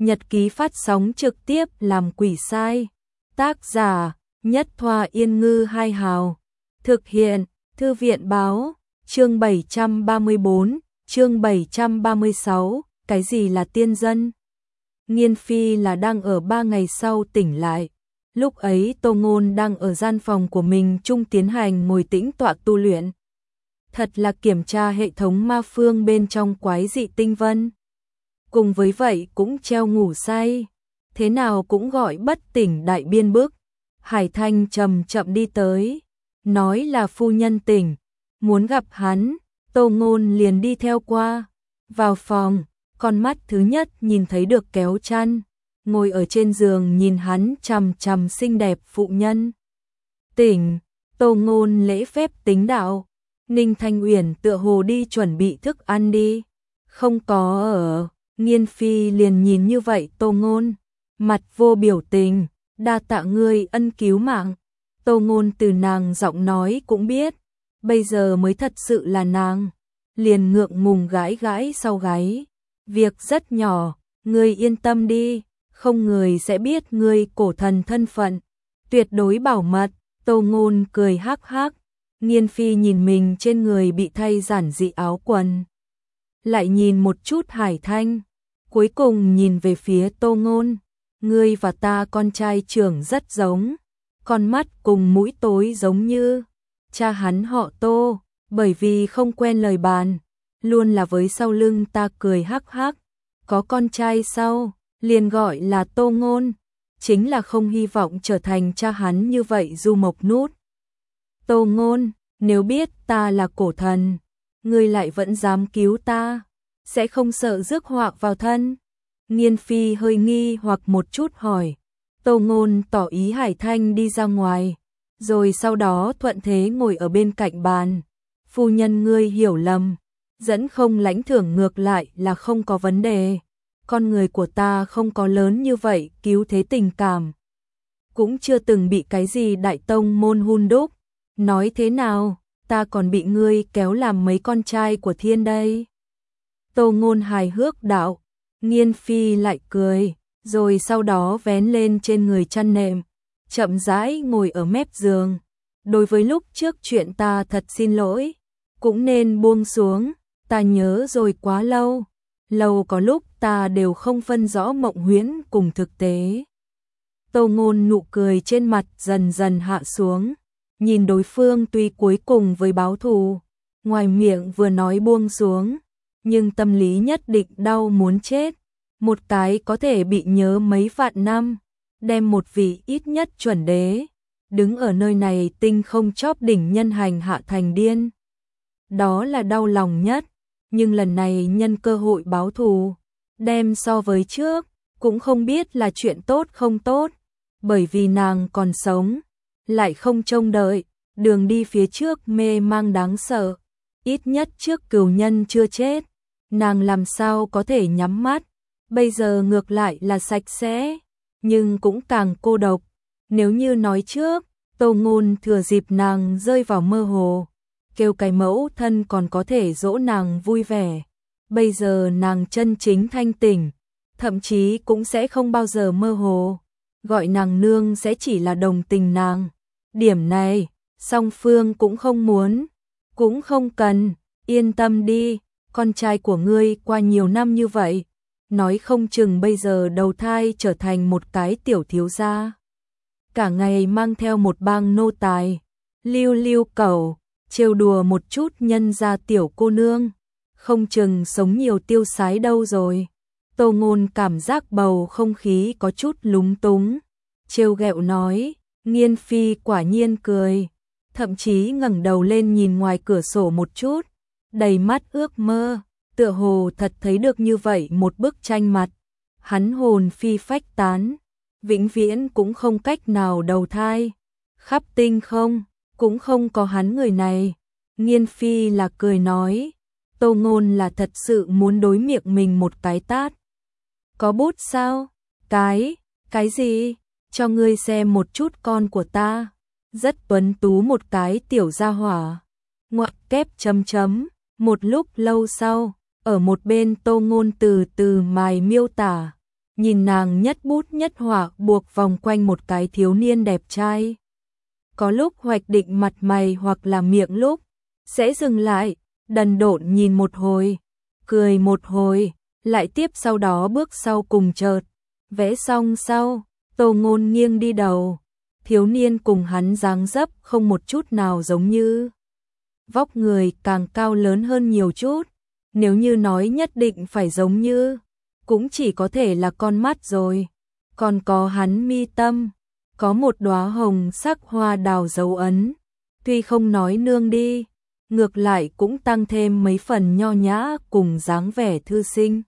nhật ký phát sóng trực tiếp làm quỷ sai. Tác giả Nhất Thoa Yên Ngư Hai Hào. Thực hiện Thư viện Báo. Chương 734, chương 736, cái gì là tiên dân? Nghiên Phi là đang ở 3 ngày sau tỉnh lại. Lúc ấy Tô Ngôn đang ở gian phòng của mình chung tiến hành ngồi tĩnh tọa tu luyện. Thật là kiểm tra hệ thống ma phương bên trong quái dị tinh vân. Cùng với vậy cũng treo ngủ say. Thế nào cũng gọi bất tỉnh đại biên bức. Hải Thanh chậm chậm đi tới. Nói là phu nhân tỉnh. Muốn gặp hắn. Tô Ngôn liền đi theo qua. Vào phòng. Con mắt thứ nhất nhìn thấy được kéo chăn. Ngồi ở trên giường nhìn hắn chằm chằm xinh đẹp phụ nhân. Tỉnh. Tô Ngôn lễ phép tính đạo. Ninh Thanh Uyển tựa hồ đi chuẩn bị thức ăn đi. Không có ở. Nghiên Phi liền nhìn như vậy Tô Ngôn. Mặt vô biểu tình. Đa tạ ngươi ân cứu mạng. Tô Ngôn từ nàng giọng nói cũng biết. Bây giờ mới thật sự là nàng. Liền ngượng ngùng gãi gãi sau gáy. Việc rất nhỏ. Ngươi yên tâm đi. Không người sẽ biết ngươi cổ thần thân phận. Tuyệt đối bảo mật. Tô Ngôn cười hắc hắc. Nghiên Phi nhìn mình trên người bị thay giản dị áo quần. Lại nhìn một chút Hải Thanh. Cuối cùng nhìn về phía Tô Ngôn. Ngươi và ta con trai trưởng rất giống. Con mắt cùng mũi tối giống như. Cha hắn họ Tô. Bởi vì không quen lời bàn. Luôn là với sau lưng ta cười hắc hắc. Có con trai sau. Liền gọi là Tô Ngôn. Chính là không hy vọng trở thành cha hắn như vậy Du Mộc Nút. Tô Ngôn, nếu biết ta là cổ thần, ngươi lại vẫn dám cứu ta, sẽ không sợ rước họa vào thân. Nghiên Phi hơi nghi hoặc một chút hỏi. Tô Ngôn tỏ ý Hải Thanh đi ra ngoài, rồi sau đó thuận thế ngồi ở bên cạnh bàn. Phu nhân ngươi hiểu lầm, dẫn không lãnh thưởng ngược lại là không có vấn đề. Con người của ta không có lớn như vậy cứu thế tình cảm. Cũng chưa từng bị cái gì đại tông môn hun đúc. Nói thế nào, ta còn bị ngươi kéo làm mấy con trai của thiên đây. Tô Ngôn hài hước đạo. Nghiên Phi lại cười, rồi sau đó vén lên trên người chăn nệm, chậm rãi ngồi ở mép giường. Đối với lúc trước chuyện ta thật xin lỗi, cũng nên buông xuống, ta nhớ rồi quá lâu. Lâu có lúc ta đều không phân rõ mộng huyễn cùng thực tế. Tô Ngôn nụ cười trên mặt dần dần hạ xuống. Nhìn đối phương tuy cuối cùng với báo thù, ngoài miệng vừa nói buông xuống, nhưng tâm lý nhất định đau muốn chết. Một cái có thể bị nhớ mấy vạn năm, đem một vị ít nhất chuẩn đế, đứng ở nơi này tinh không chóp đỉnh nhân hành hạ thành điên. Đó là đau lòng nhất, nhưng lần này nhân cơ hội báo thù, đem so với trước, cũng không biết là chuyện tốt không tốt, bởi vì nàng còn sống. Lại không trông đợi, đường đi phía trước mê mang đáng sợ, ít nhất trước cửu nhân chưa chết, nàng làm sao có thể nhắm mắt, bây giờ ngược lại là sạch sẽ, nhưng cũng càng cô độc. Nếu như nói trước, Tô Ngôn thừa dịp nàng rơi vào mơ hồ, kêu cái mẫu thân còn có thể dỗ nàng vui vẻ, bây giờ nàng chân chính thanh tỉnh, thậm chí cũng sẽ không bao giờ mơ hồ. Gọi nàng nương sẽ chỉ là đồng tình nàng. Điểm này, song phương cũng không muốn, cũng không cần, yên tâm đi, con trai của ngươi qua nhiều năm như vậy, nói không chừng bây giờ đầu thai trở thành một cái tiểu thiếu gia. Cả ngày mang theo một bang nô tài, lưu lưu cẩu, trêu đùa một chút nhân gia tiểu cô nương, không chừng sống nhiều tiêu sái đâu rồi. Tô Ngôn cảm giác bầu không khí có chút lúng túng. Trêu ghẹo nói, Nghiên Phi quả nhiên cười, thậm chí ngẩng đầu lên nhìn ngoài cửa sổ một chút, đầy mắt ước mơ, tựa hồ thật thấy được như vậy một bức tranh mặt. Hắn hồn phi phách tán, vĩnh viễn cũng không cách nào đầu thai, khắp tinh không, cũng không có hắn người này. Nghiên Phi là cười nói, Tô Ngôn là thật sự muốn đối miệng mình một cái tát. Có bút sao? Cái gì? Cho ngươi xem một chút con của ta. Rất tuấn tú một cái tiểu gia hỏa. Ngoặc kép chấm chấm. Một lúc lâu sau, ở một bên Tô Ngôn từ từ mài miêu tả. nhìn nàng nhất bút nhất họa buộc vòng quanh một cái thiếu niên đẹp trai. Có lúc hoạch định mặt mày hoặc là miệng lúc, sẽ dừng lại, đần độn nhìn một hồi, cười một hồi, lại tiếp sau đó bước sau cùng chợt. Vẽ xong sau, Tô Ngôn nghiêng đi đầu, thiếu niên cùng hắn dáng dấp không một chút nào giống như. Vóc người càng cao lớn hơn nhiều chút, nếu như nói nhất định phải giống như, cũng chỉ có thể là con mắt rồi. Còn có hắn mi tâm, có một đóa hồng sắc hoa đào dấu ấn, tuy không nói nương đi, ngược lại cũng tăng thêm mấy phần nho nhã cùng dáng vẻ thư sinh.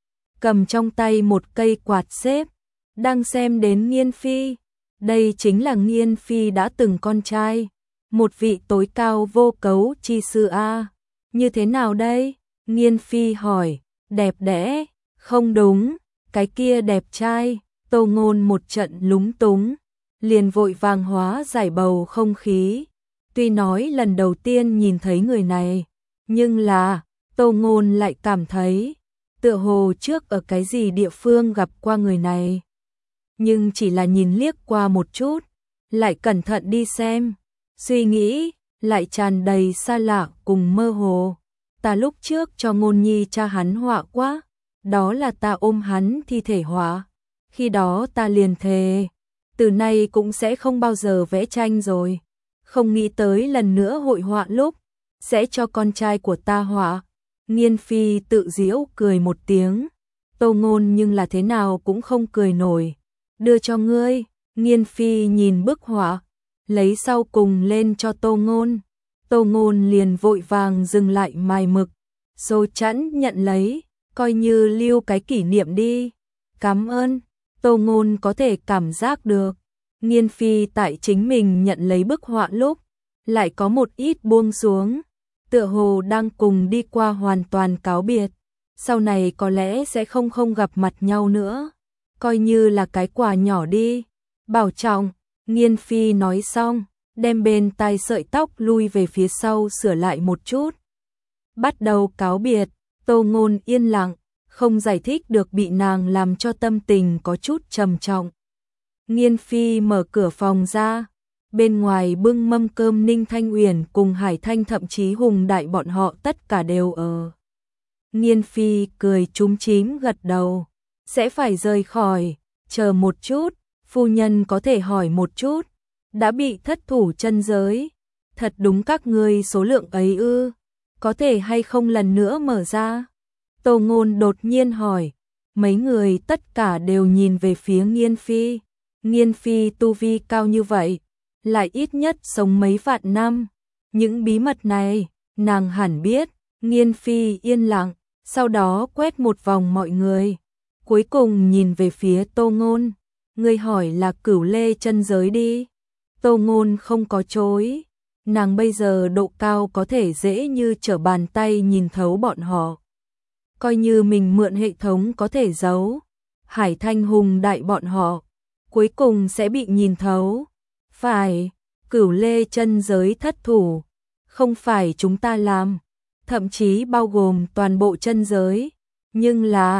Cầm trong tay một cây quạt xếp, đang xem đến Nghiên Phi. Đây chính là Nghiên Phi đã từng con trai, một vị tối cao vô cấu chi sư a. Như thế nào đây? Nghiên Phi hỏi. Đẹp đẽ. Không đúng, cái kia đẹp trai. Tô Ngôn một trận lúng túng, liền vội vàng hóa giải bầu không khí. Tuy nói lần đầu tiên nhìn thấy người này, nhưng là Tô Ngôn lại cảm thấy tựa hồ trước ở cái gì địa phương gặp qua người này. Nhưng chỉ là nhìn liếc qua một chút, lại cẩn thận đi xem, suy nghĩ lại tràn đầy xa lạ cùng mơ hồ. Ta lúc trước cho Ngôn Nhi cha hắn họa quá, đó là ta ôm hắn thi thể họa. Khi đó ta liền thề, từ nay cũng sẽ không bao giờ vẽ tranh rồi. Không nghĩ tới lần nữa hội họa lúc, sẽ cho con trai của ta họa. Nghiên Phi tự giễu cười một tiếng, Tô Ngôn nhưng là thế nào cũng không cười nổi. Đưa cho ngươi. Nghiên Phi nhìn bức họa, lấy sau cùng lên cho Tô Ngôn. Tô Ngôn liền vội vàng dừng lại mài mực, rồi chẵn nhận lấy, coi như lưu cái kỷ niệm đi. Cảm ơn. Tô Ngôn có thể cảm giác được, Nghiên Phi tại chính mình nhận lấy bức họa lúc, lại có một ít buông xuống, tựa hồ đang cùng đi qua hoàn toàn cáo biệt. Sau này có lẽ sẽ không gặp mặt nhau nữa, coi như là cái quà nhỏ đi. Bảo trọng. Nghiên Phi nói xong, đem bên tai sợi tóc lui về phía sau sửa lại một chút. Bắt đầu cáo biệt. Tô Ngôn yên lặng, không giải thích được bị nàng làm cho tâm tình có chút trầm trọng. Nghiên Phi mở cửa phòng ra, bên ngoài bưng mâm cơm Ninh Thanh Uyển cùng Hải Thanh thậm chí Hùng Đại bọn họ tất cả đều ở. Nghiên Phi cười chúm chím gật đầu, sẽ phải rời khỏi, chờ một chút, phu nhân có thể hỏi một chút, đã bị thất thủ chân giới, thật đúng các ngươi số lượng ấy ư, có thể hay không lần nữa mở ra? Tô Ngôn đột nhiên hỏi, mấy người tất cả đều nhìn về phía Nghiên Phi. Nghiên Phi tu vi cao như vậy, lại ít nhất sống mấy vạn năm, những bí mật này, nàng hẳn biết. Nghiên Phi yên lặng, sau đó quét một vòng mọi người, cuối cùng nhìn về phía Tô Ngôn, ngươi hỏi là Cửu Lê chân giới đi. Tô Ngôn không có chối, nàng bây giờ độ cao có thể dễ như trở bàn tay nhìn thấu bọn họ. Coi như mình mượn hệ thống có thể giấu, Hải Thanh Hùng Đại bọn họ, cuối cùng sẽ bị nhìn thấu. Phải, Cửu Lê chân giới thất thủ, không phải chúng ta làm, thậm chí bao gồm toàn bộ chân giới, nhưng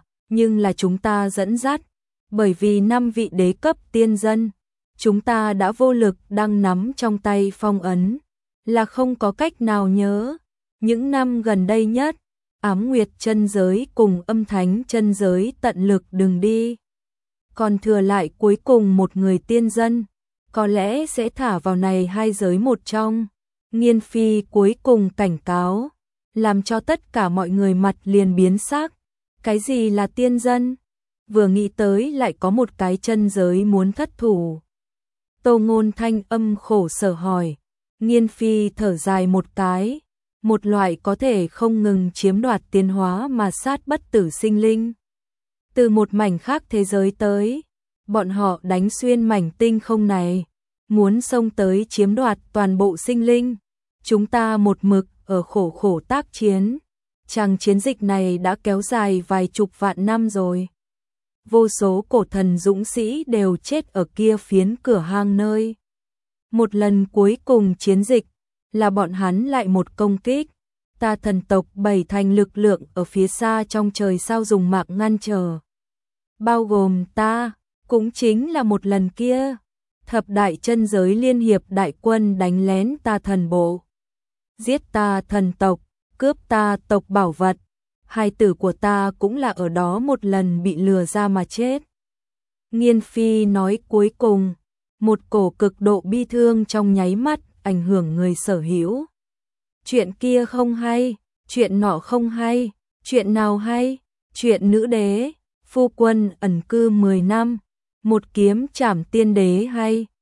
là chúng ta dẫn dắt, bởi vì 5 vị đế cấp tiên dân, chúng ta đã vô lực đang nắm trong tay phong ấn, là không có cách nào nhớ. Những năm gần đây nhất, Ám Nguyệt chân giới cùng Âm Thánh chân giới tận lực đừng đi. Còn thừa lại cuối cùng một người tiên dân, có lẽ sẽ thả vào này hai giới một trong. Nghiên Phi cuối cùng cảnh cáo, làm cho tất cả mọi người mặt liền biến sắc. Cái gì là tiên dân? Vừa nghĩ tới lại có một cái chân giới muốn thất thủ. Tô Ngôn thanh âm khổ sở hỏi. Nghiên Phi thở dài một cái, một loại có thể không ngừng chiếm đoạt tiến hóa mà sát bất tử sinh linh. Từ một mảnh khác thế giới tới, bọn họ đánh xuyên mảnh tinh không này, muốn xông tới chiếm đoạt toàn bộ sinh linh. Chúng ta một mực ở khổ tác chiến, chàng chiến dịch này đã kéo dài vài chục vạn năm rồi. Vô số cổ thần dũng sĩ đều chết ở kia phiến cửa hang nơi. Một lần cuối cùng chiến dịch, là bọn hắn lại một công kích. Ta thần tộc 7 thành lực lượng ở phía xa trong trời sao dùng mạng ngăn trở. bao gồm ta, cũng chính là một lần kia. Thập đại chân giới liên hiệp đại quân đánh lén ta thần bộ, giết ta thần tộc, cướp ta tộc bảo vật. Hai tử của ta cũng là ở đó một lần bị lừa ra mà chết. Nghiên Phi nói cuối cùng, một cổ cực độ bi thương trong nháy mắt ảnh hưởng người sở hữu. Chuyện kia không hay, chuyện nọ không hay, chuyện nào hay? Chuyện nữ đế, phu quân ẩn cư 10 năm, một kiếm trảm tiên đế hay?